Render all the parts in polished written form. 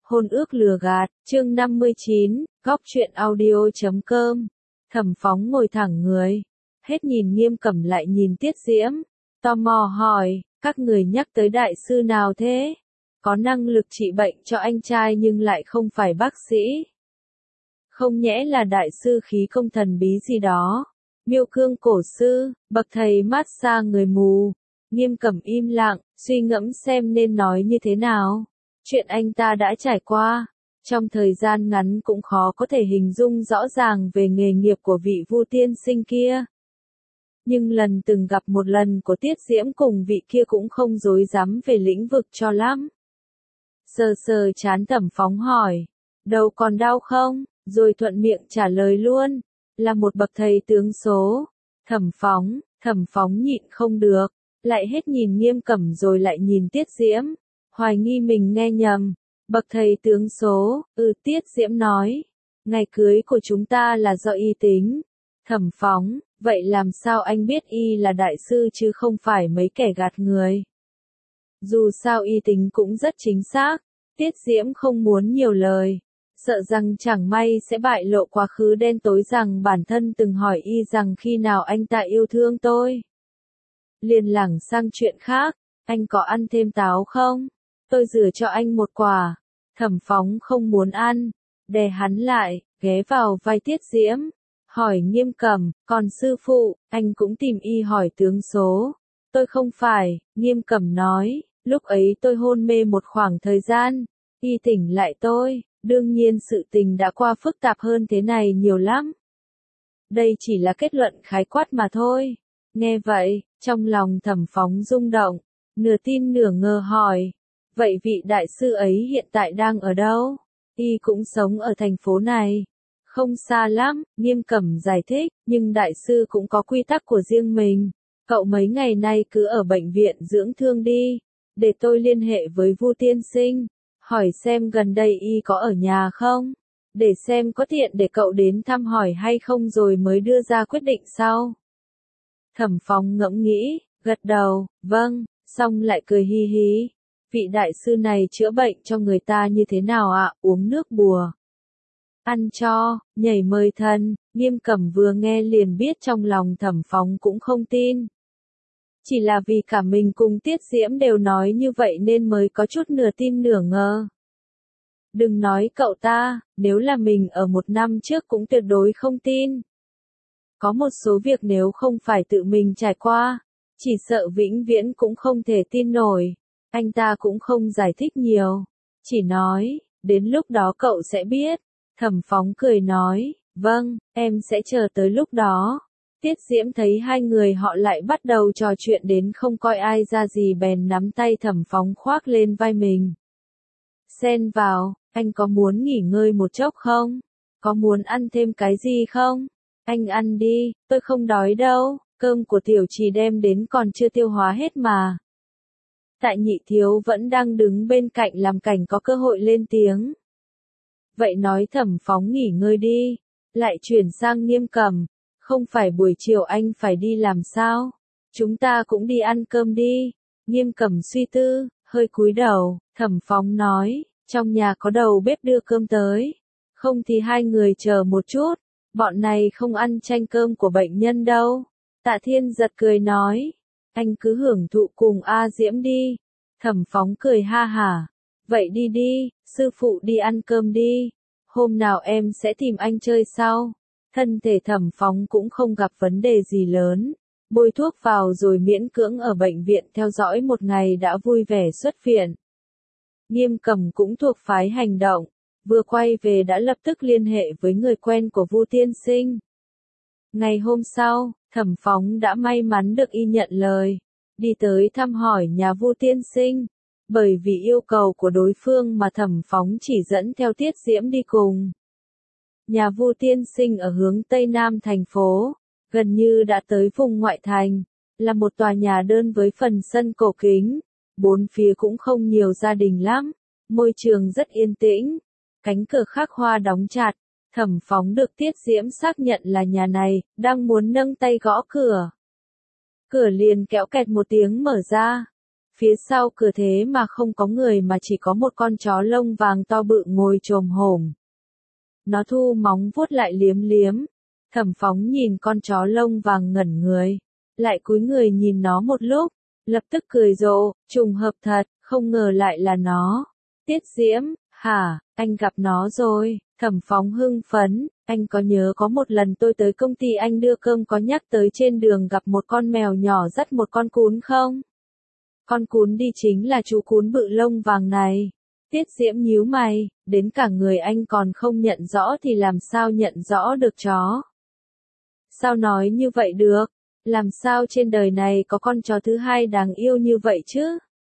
Hôn ước lừa gạt, chương 59, góc truyện audio.com. Thẩm Phóng ngồi thẳng người, hết nhìn Nghiêm Cẩm lại nhìn Tiết Diễm, tò mò hỏi, các người nhắc tới đại sư nào thế? Có năng lực trị bệnh cho anh trai nhưng lại không phải bác sĩ. Không nhẽ là đại sư khí công thần bí gì đó, Miêu Cương cổ sư, bậc thầy mát xa người mù. Nghiêm Cẩm im lặng, suy ngẫm xem nên nói như thế nào. Chuyện anh ta đã trải qua, trong thời gian ngắn cũng khó có thể hình dung rõ ràng về nghề nghiệp của vị Vu tiên sinh kia. Nhưng lần từng gặp một lần của Tiết Diễm cùng vị kia cũng không dối dám về lĩnh vực cho lắm. Sờ sờ trán Thẩm Phóng hỏi, đầu còn đau không? Rồi thuận miệng trả lời luôn, là một bậc thầy tướng số. Thẩm Phóng nhịn không được, lại hết nhìn Nghiêm Cẩm rồi lại nhìn Tiết Diễm. Hoài nghi mình nghe nhầm, bậc thầy tướng số, Tiết Diễm nói, ngày cưới của chúng ta là do y tính. Thẩm Phóng, vậy làm sao anh biết y là đại sư chứ không phải mấy kẻ gạt người? Dù sao y tính cũng rất chính xác, Tiết Diễm không muốn nhiều lời, sợ rằng chẳng may sẽ bại lộ quá khứ đen tối rằng bản thân từng hỏi y rằng khi nào anh ta yêu thương tôi. Liền lảng sang chuyện khác, anh có ăn thêm táo không? Tôi rửa cho anh một quả. Thẩm Phóng không muốn ăn, đè hắn lại, ghé vào vai Tiết Diễm, hỏi Nghiêm Cẩm, còn sư phụ, anh cũng tìm y hỏi tướng số. Tôi không phải, Nghiêm Cẩm nói, lúc ấy tôi hôn mê một khoảng thời gian, y tỉnh lại tôi, đương nhiên sự tình đã qua phức tạp hơn thế này nhiều lắm. Đây chỉ là kết luận khái quát mà thôi. Nghe vậy, trong lòng Thẩm Phóng rung động, nửa tin nửa ngờ hỏi, vậy vị đại sư ấy hiện tại đang ở đâu? Y cũng sống ở thành phố này. Không xa lắm, Nghiêm Cẩm giải thích, nhưng đại sư cũng có quy tắc của riêng mình. Cậu mấy ngày nay cứ ở bệnh viện dưỡng thương đi, để tôi liên hệ với Vu tiên sinh, hỏi xem gần đây y có ở nhà không, để xem có tiện để cậu đến thăm hỏi hay không rồi mới đưa ra quyết định sau. Thẩm Phóng ngẫm nghĩ, gật đầu, vâng, xong lại cười hi hi. Vị đại sư này chữa bệnh cho người ta như thế nào ạ? Uống nước bùa, ăn cho, nhảy mời thần. Nghiêm Cẩm vừa nghe liền biết trong lòng Thẩm Phóng cũng không tin. Chỉ là vì cả mình cùng Tiết Diễm đều nói như vậy nên mới có chút nửa tin nửa ngờ. Đừng nói cậu ta, nếu là mình ở một năm trước cũng tuyệt đối không tin. Có một số việc nếu không phải tự mình trải qua, chỉ sợ vĩnh viễn cũng không thể tin nổi. Anh ta cũng không giải thích nhiều, chỉ nói, đến lúc đó cậu sẽ biết. Thẩm Phóng cười nói, vâng, em sẽ chờ tới lúc đó. Tiết Diễm thấy hai người họ lại bắt đầu trò chuyện đến không coi ai ra gì bèn nắm tay Thẩm Phóng khoác lên vai mình. Xen vào, anh có muốn nghỉ ngơi một chốc không? Có muốn ăn thêm cái gì không? Anh ăn đi, tôi không đói đâu, cơm của tiểu trì đem đến còn chưa tiêu hóa hết mà. Tại Nhị thiếu vẫn đang đứng bên cạnh làm cảnh có cơ hội lên tiếng. Vậy nói Thẩm Phóng nghỉ ngơi đi, lại chuyển sang Nghiêm Cẩm, không phải buổi chiều anh phải đi làm sao? Chúng ta cũng đi ăn cơm đi. Nghiêm Cẩm suy tư, hơi cúi đầu, Thẩm Phóng nói, trong nhà có đầu bếp đưa cơm tới, không thì hai người chờ một chút, bọn này không ăn chanh cơm của bệnh nhân đâu. Tạ Thiên Giật cười nói, anh cứ hưởng thụ cùng A Diễm đi. Thẩm Phóng cười ha hả, vậy đi đi, sư phụ đi ăn cơm đi, hôm nào em sẽ tìm anh chơi sau. Thân thể Thẩm Phóng cũng không gặp vấn đề gì lớn, bôi thuốc vào rồi miễn cưỡng ở bệnh viện theo dõi một ngày đã vui vẻ xuất viện. Nghiêm Cẩm cũng thuộc phái hành động, vừa quay về đã lập tức liên hệ với người quen của Vu tiên sinh. Ngày hôm sau, Thẩm Phóng đã may mắn được y nhận lời, đi tới thăm hỏi nhà Vu tiên sinh. Bởi vì yêu cầu của đối phương mà Thẩm Phóng chỉ dẫn theo Tiết Diễm đi cùng. Nhà Vu tiên sinh ở hướng Tây Nam thành phố, gần như đã tới vùng ngoại thành, là một tòa nhà đơn với phần sân cổ kính, bốn phía cũng không nhiều gia đình lắm, môi trường rất yên tĩnh, cánh cửa khắc hoa đóng chặt. Thẩm Phóng được Tiết Diễm xác nhận là nhà này, đang muốn nâng tay gõ cửa. Cửa liền kéo kẹt một tiếng mở ra. Phía sau cửa thế mà không có người mà chỉ có một con chó lông vàng to bự ngồi chồm hổm. Nó thu móng vuốt lại liếm liếm. Thẩm Phóng nhìn con chó lông vàng ngẩn người. Lại cúi người nhìn nó một lúc. Lập tức cười rộ, trùng hợp thật, không ngờ lại là nó. Tiết Diễm, hả, anh gặp nó rồi. Thẩm Phóng hưng phấn, anh có nhớ có một lần tôi tới công ty anh đưa cơm có nhắc tới trên đường gặp một con mèo nhỏ dắt một con cún không? Con cún đi chính là chú cún bự lông vàng này. Tiết Diễm nhíu mày, đến cả người anh còn không nhận rõ thì làm sao nhận rõ được chó? Sao nói như vậy được? Làm sao trên đời này có con chó thứ hai đáng yêu như vậy chứ?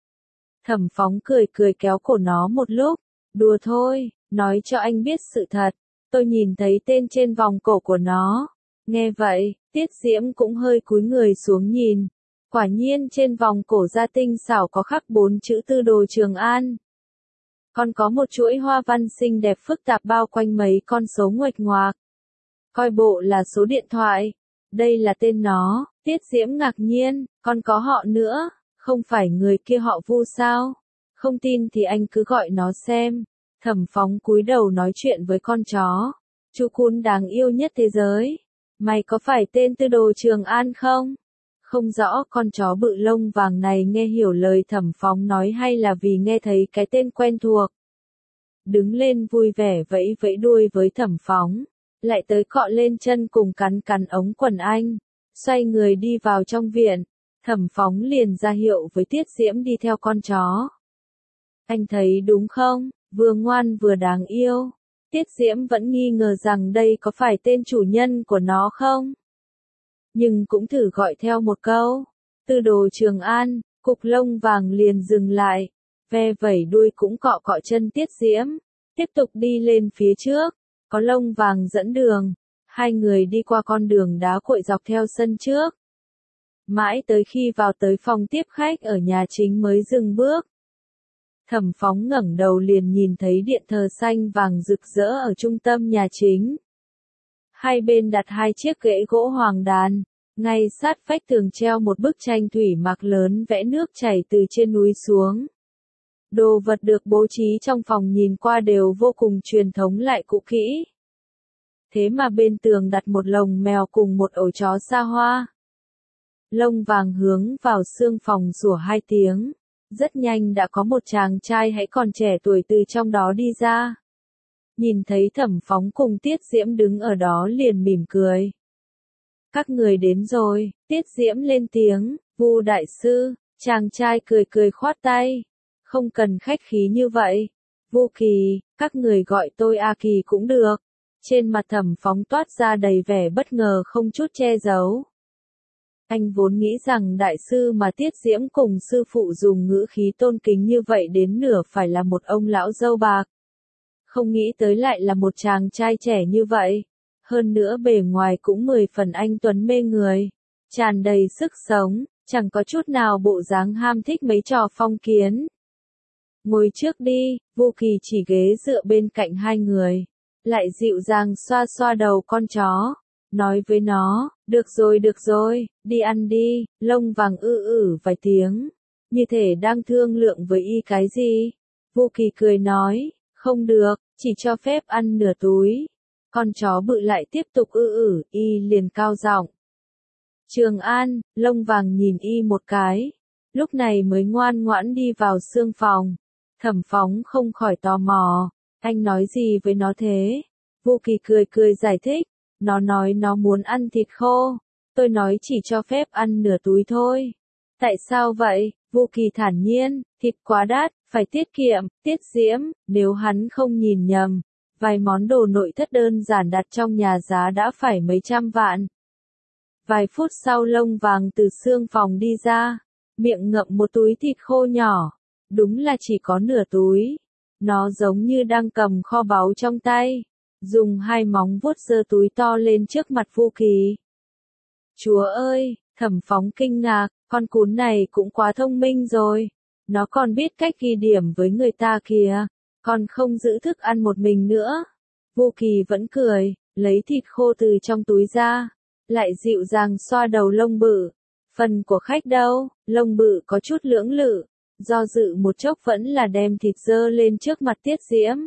Thẩm Phóng cười cười kéo cổ nó một lúc. Đùa thôi, nói cho anh biết sự thật. Tôi nhìn thấy tên trên vòng cổ của nó. Nghe vậy, Tiết Diễm cũng hơi cúi người xuống nhìn. Quả nhiên trên vòng cổ da tinh xảo có khắc 4 chữ Tư Đồ Trường An. Còn có một chuỗi hoa văn xinh đẹp phức tạp bao quanh mấy con số nguệch ngoạc. Coi bộ là số điện thoại. Đây là tên nó. Tiết Diễm ngạc nhiên, còn có họ nữa, không phải người kia họ Vu sao? Không tin thì anh cứ gọi nó xem. Thẩm Phóng cúi đầu nói chuyện với con chó. Chú cún đáng yêu nhất thế giới. Mày có phải tên Tư Đồ Trường An không? Không rõ con chó bự lông vàng này nghe hiểu lời Thẩm Phóng nói hay là vì nghe thấy cái tên quen thuộc. Đứng lên vui vẻ vẫy vẫy đuôi với Thẩm Phóng. Lại tới cọ lên chân cùng cắn cắn ống quần anh. Xoay người đi vào trong viện. Thẩm Phóng liền ra hiệu với Tiết Diễm đi theo con chó. Anh thấy đúng không? Vừa ngoan vừa đáng yêu. Tiết Diễm vẫn nghi ngờ rằng đây có phải tên chủ nhân của nó không? Nhưng cũng thử gọi theo một câu. Tư Đồ Trường An, cục lông vàng liền dừng lại. Ve vẩy đuôi cũng cọ cọ chân Tiết Diễm. Tiếp tục đi lên phía trước. Có lông vàng dẫn đường. Hai người đi qua con đường đá cuội dọc theo sân trước. Mãi tới khi vào tới phòng tiếp khách ở nhà chính mới dừng bước. Thẩm Phóng ngẩng đầu liền nhìn thấy điện thờ xanh vàng rực rỡ ở trung tâm nhà chính. Hai bên đặt hai chiếc ghế gỗ hoàng đàn, ngay sát vách tường treo một bức tranh thủy mặc lớn vẽ nước chảy từ trên núi xuống. Đồ vật được bố trí trong phòng nhìn qua đều vô cùng truyền thống lại cũ kỹ. Thế mà bên tường đặt một lồng mèo cùng một ổ chó xa hoa. Lông vàng hướng vào xương phòng sủa 2 tiếng. Rất nhanh đã có một chàng trai hãy còn trẻ tuổi từ trong đó đi ra. Nhìn thấy Thẩm Phóng cùng Tiết Diễm đứng ở đó liền mỉm cười. Các người đến rồi, Tiết Diễm lên tiếng, Vu đại sư, chàng trai cười cười khoát tay. Không cần khách khí như vậy. Vu Kỳ, các người gọi tôi A Kỳ cũng được. Trên mặt Thẩm Phóng toát ra đầy vẻ bất ngờ không chút che giấu. Anh vốn nghĩ rằng đại sư mà Tiết Diễm cùng sư phụ dùng ngữ khí tôn kính như vậy đến nửa phải là một ông lão râu bạc. Không nghĩ tới lại là một chàng trai trẻ như vậy. Hơn nữa bề ngoài cũng 10 phần anh tuấn mê người. Tràn đầy sức sống, chẳng có chút nào bộ dáng ham thích mấy trò phong kiến. Ngồi trước đi, Vu Kỳ chỉ ghế dựa bên cạnh hai người. Lại dịu dàng xoa xoa đầu con chó. Nói với nó, được rồi, đi ăn đi, lông vàng vài tiếng. Như thể đang thương lượng với y cái gì. Vu Kỳ cười nói, không được, chỉ cho phép ăn nửa túi. Con chó bự lại tiếp tục y liền cao giọng. Trường An, lông vàng nhìn y một cái. Lúc này mới ngoan ngoãn đi vào xương phòng. Thẩm Phóng không khỏi tò mò. Anh nói gì với nó thế? Vu Kỳ cười cười giải thích. Nó nói nó muốn ăn thịt khô. Tôi nói chỉ cho phép ăn nửa túi thôi. Tại sao vậy? Vu Kỳ thản nhiên, thịt quá đắt, phải tiết kiệm, Tiết Diễm, nếu hắn không nhìn nhầm. Vài món đồ nội thất đơn giản đặt trong nhà giá đã phải mấy trăm vạn. Vài phút sau lông vàng từ xương phòng đi ra. Miệng ngậm một túi thịt khô nhỏ. Đúng là chỉ có nửa túi. Nó giống như đang cầm kho báu trong tay. Dùng hai móng vuốt giơ túi to lên trước mặt Vu Kỳ. Chúa ơi, Thẩm Phóng kinh ngạc, con cún này cũng quá thông minh rồi. Nó còn biết cách ghi điểm với người ta kìa. Còn không giữ thức ăn một mình nữa. Vu Kỳ vẫn cười, lấy thịt khô từ trong túi ra. Lại dịu dàng xoa đầu lông bự. Phần của khách đâu? Lông bự có chút lưỡng lự, do dự một chốc vẫn là đem thịt dơ lên trước mặt Tiết Diễm.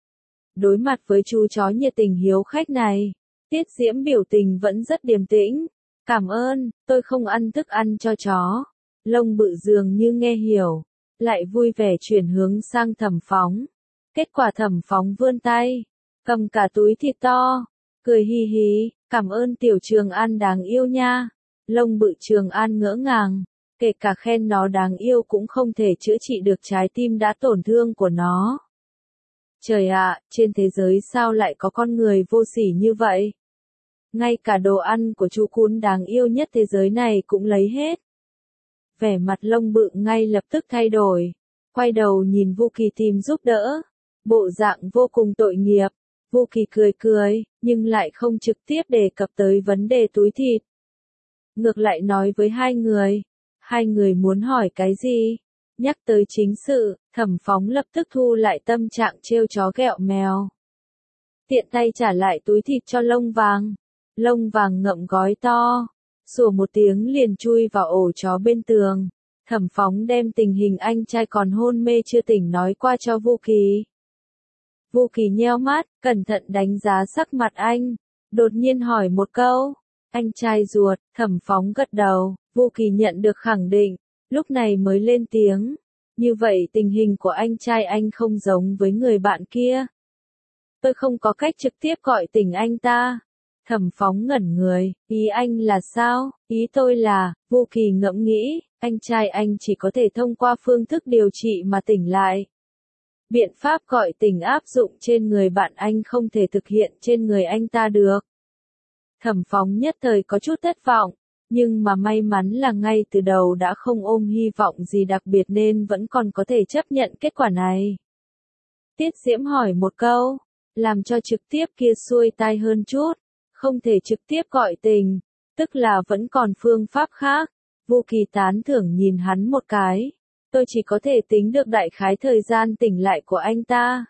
Đối mặt với chú chó nhiệt tình hiếu khách này, Tiết Diễm biểu tình vẫn rất điềm tĩnh. Cảm ơn, tôi không ăn thức ăn cho chó. Lông Bự dường như nghe hiểu, lại vui vẻ chuyển hướng sang Thẩm Phóng. Kết quả Thẩm Phóng vươn tay, cầm cả túi thịt to, cười hi hí, cảm ơn tiểu Trường An đáng yêu nha. Lông Bự Trường An ngỡ ngàng, kể cả khen nó đáng yêu cũng không thể chữa trị được trái tim đã tổn thương của nó. Trời ạ, trên thế giới sao lại có con người vô sỉ như vậy? Ngay cả đồ ăn của chú cún đáng yêu nhất thế giới này cũng lấy hết. Vẻ mặt Lông Bự ngay lập tức thay đổi, quay đầu nhìn Vu Kỳ tìm giúp đỡ, bộ dạng vô cùng tội nghiệp. Vu Kỳ cười cười, nhưng lại không trực tiếp đề cập tới vấn đề túi thịt. Ngược lại nói với hai người muốn hỏi cái gì? Nhắc tới chính sự, Thẩm Phóng lập tức thu lại tâm trạng trêu chó ghẹo mèo. Tiện tay trả lại túi thịt cho Lông Vàng. Lông Vàng ngậm gói to, sủa một tiếng liền chui vào ổ chó bên tường. Thẩm Phóng đem tình hình anh trai còn hôn mê chưa tỉnh nói qua cho Vu Kỳ. Vu Kỳ nheo mắt, cẩn thận đánh giá sắc mặt anh, đột nhiên hỏi một câu, anh trai ruột. Thẩm Phóng gật đầu, Vu Kỳ nhận được khẳng định, lúc này mới lên tiếng, như vậy tình hình của anh trai anh không giống với người bạn kia. Tôi không có cách trực tiếp gọi tỉnh anh ta. Thẩm Phóng ngẩn người, ý anh là sao? Ý tôi là, Vu Kỳ ngẫm nghĩ, anh trai anh chỉ có thể thông qua phương thức điều trị mà tỉnh lại. Biện pháp gọi tỉnh áp dụng trên người bạn anh không thể thực hiện trên người anh ta được. Thẩm Phóng nhất thời có chút thất vọng, nhưng mà may mắn là ngay từ đầu đã không ôm hy vọng gì đặc biệt nên vẫn còn có thể chấp nhận kết quả này. Tiết Diễm hỏi một câu, làm cho trực tiếp kia xuôi tai hơn chút, không thể trực tiếp gọi tình, tức là vẫn còn phương pháp khác. Vu Kỳ tán thưởng nhìn hắn một cái, tôi chỉ có thể tính được đại khái thời gian tỉnh lại của anh ta.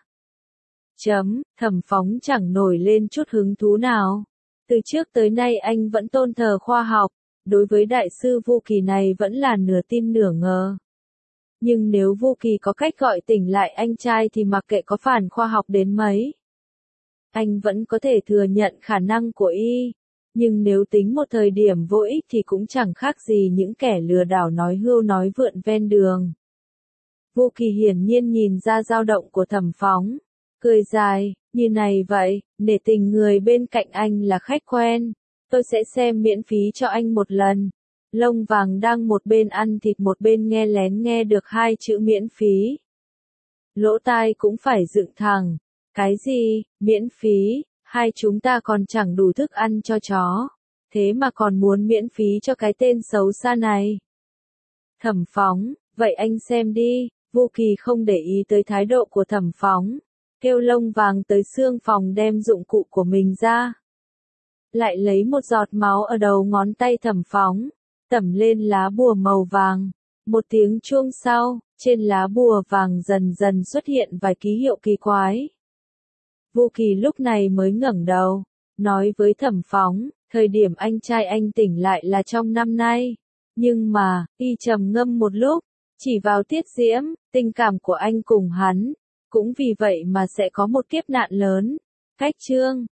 Thẩm Phóng chẳng nổi lên chút hứng thú nào. Từ trước tới nay anh vẫn tôn thờ khoa học, đối với đại sư Vu Kỳ này vẫn là nửa tin nửa ngờ. Nhưng nếu Vu Kỳ có cách gọi tỉnh lại anh trai thì mặc kệ có phản khoa học đến mấy, anh vẫn có thể thừa nhận khả năng của y. Nhưng nếu tính một thời điểm vô ích thì cũng chẳng khác gì những kẻ lừa đảo nói hưu nói vượn ven đường. Vu Kỳ hiển nhiên nhìn ra dao động của Thẩm Phóng, cười dài, như này vậy, nể tình người bên cạnh anh là khách quen, tôi sẽ xem miễn phí cho anh một lần. Lông Vàng đang một bên ăn thịt một bên nghe lén nghe được hai chữ miễn phí. Lỗ tai cũng phải dựng thẳng, cái gì, miễn phí, hai chúng ta còn chẳng đủ thức ăn cho chó, thế mà còn muốn miễn phí cho cái tên xấu xa này. Thẩm Phóng, vậy anh xem đi. Vu Kỳ không để ý tới thái độ của Thẩm Phóng, kêu Lông Vàng tới xương phòng đem dụng cụ của mình ra. Lại lấy một giọt máu ở đầu ngón tay Thẩm Phóng, tẩm lên lá bùa màu vàng. Một tiếng chuông sau, trên lá bùa vàng dần dần xuất hiện vài ký hiệu kỳ quái. Vu Kỳ lúc này mới ngẩng đầu, nói với Thẩm Phóng, thời điểm anh trai anh tỉnh lại là trong năm nay. Nhưng mà, y trầm ngâm một lúc, chỉ vào Tiết Diễm, tình cảm của anh cùng hắn, cũng vì vậy mà sẽ có một kiếp nạn lớn. Cách chương